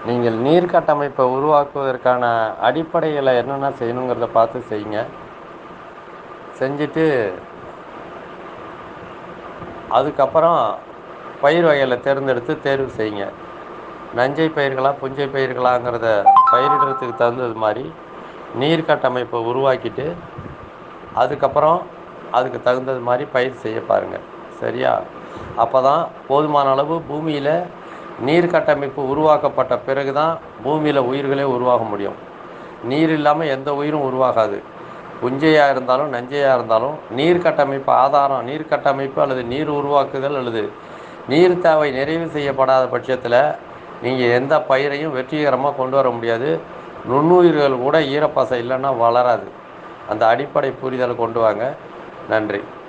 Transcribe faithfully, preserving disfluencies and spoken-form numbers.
நீங்கள் நீர் கட்டமைப்பை உருவாக்குவதற்கான அடிப்படைகளை என்னென்ன செய்யணுங்கிறத பார்த்து செய்யுங்க. செஞ்சுட்டு அதுக்கப்புறம் பயிர் வகைகளை தேர்ந்தெடுத்து தேர்வு செய்யுங்க. நஞ்சை பயிர்களா புஞ்சை பயிர்களாங்கிறத பயிரிடுறதுக்கு தகுந்தது மாதிரி நீர் கட்டமைப்பை உருவாக்கிட்டு அதுக்கப்புறம் அதுக்கு தகுந்தது மாதிரி பயிர் செய்ய பாருங்கள். சரியா? அப்போ தான் போதுமான அளவு பூமியில் நீர் கட்டமைப்பு உருவாக்கப்பட்ட பிறகு தான் பூமியில் உயிர்களே உருவாக முடியும். நீர் இல்லாமல் எந்த உயிரும் உருவாகாது. புஞ்சையாக இருந்தாலும் நஞ்சையாக இருந்தாலும் நீர் கட்டமைப்பு ஆதாரம் நீர் கட்டமைப்பு அல்லது நீர் உருவாக்குதல் அல்லது நீர் தேவை நிறைவு செய்யப்படாத பட்சத்தில் நீங்கள் எந்த பயிரையும் வெற்றிகரமாக கொண்டு வர முடியாது. நுண்ணுயிர்கள் கூட ஈரப்பசை இல்லைன்னா வளராது. அந்த அடிப்படை புரிதலை கொண்டு வாங்க. நன்றி.